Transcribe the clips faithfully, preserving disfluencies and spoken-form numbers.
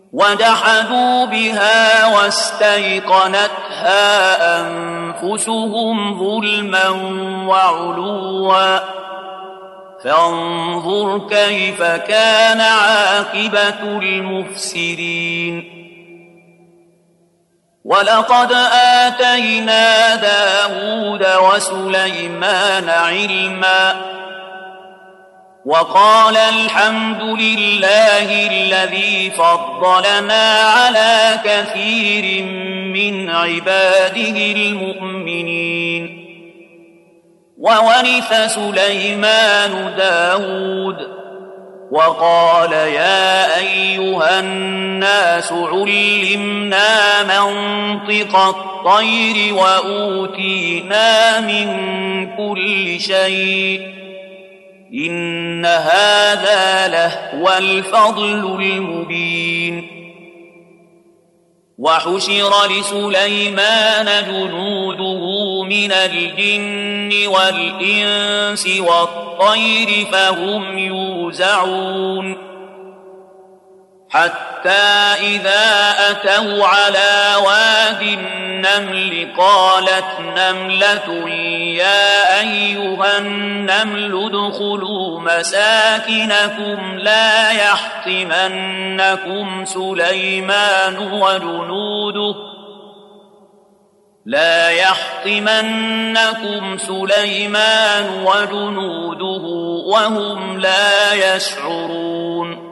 وجحدوا بها واستيقنتها أنفسهم ظلما وعلوا فانظر كيف كان عاقبة المفسدين. ولقد آتينا داود وسليمان علما وقال الحمد لله الذي فضلنا على كثير من عباده المؤمنين. وورث سليمان داود وقال يا أيها الناس علمنا منطق الطير وأوتينا من كل شيء إن هذا لهو الفضل المبين. وحشر لسليمان جنوده من الجن والإنس والطير فهم يوزعون حتى إذا أتوا على واد النمل قالت نملة يا أيها النمل ادخلوا مساكنكم لا يحطمنكم سليمان وجنوده لا يحطمنكم سليمان وجنوده وهم لا يشعرون.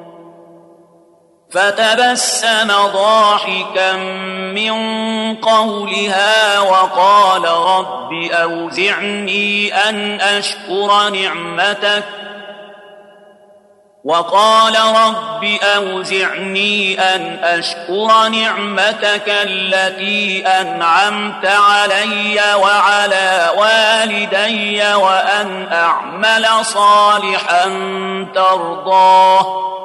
فتبسم ضاحكا من قولها وقال رب أوزعني أن أشكر نعمتك وقال رب أوزعني أن أشكر نعمتك التي أنعمت علي وعلى والدي وأن أعمل صالحا ترضاه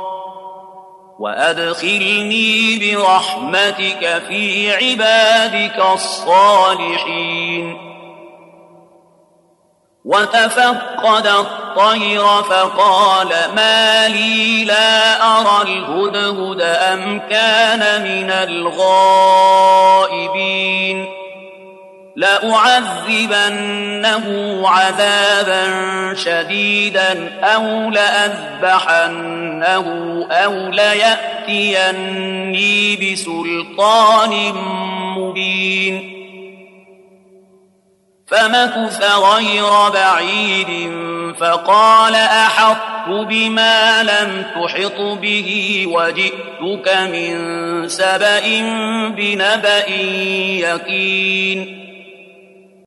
وأدخلني برحمتك في عبادك الصالحين. وتفقد الطير فقال ما لي لا أرى الهدهد أم كان من الغائبين لأعذبنه عذابا شديدا أو لأذبحنه أو ليأتيني بسلطان مبين. فمكث غير بعيد فقال أحطت بما لم تحط به وجئتك من سبأ بنبأ يقين.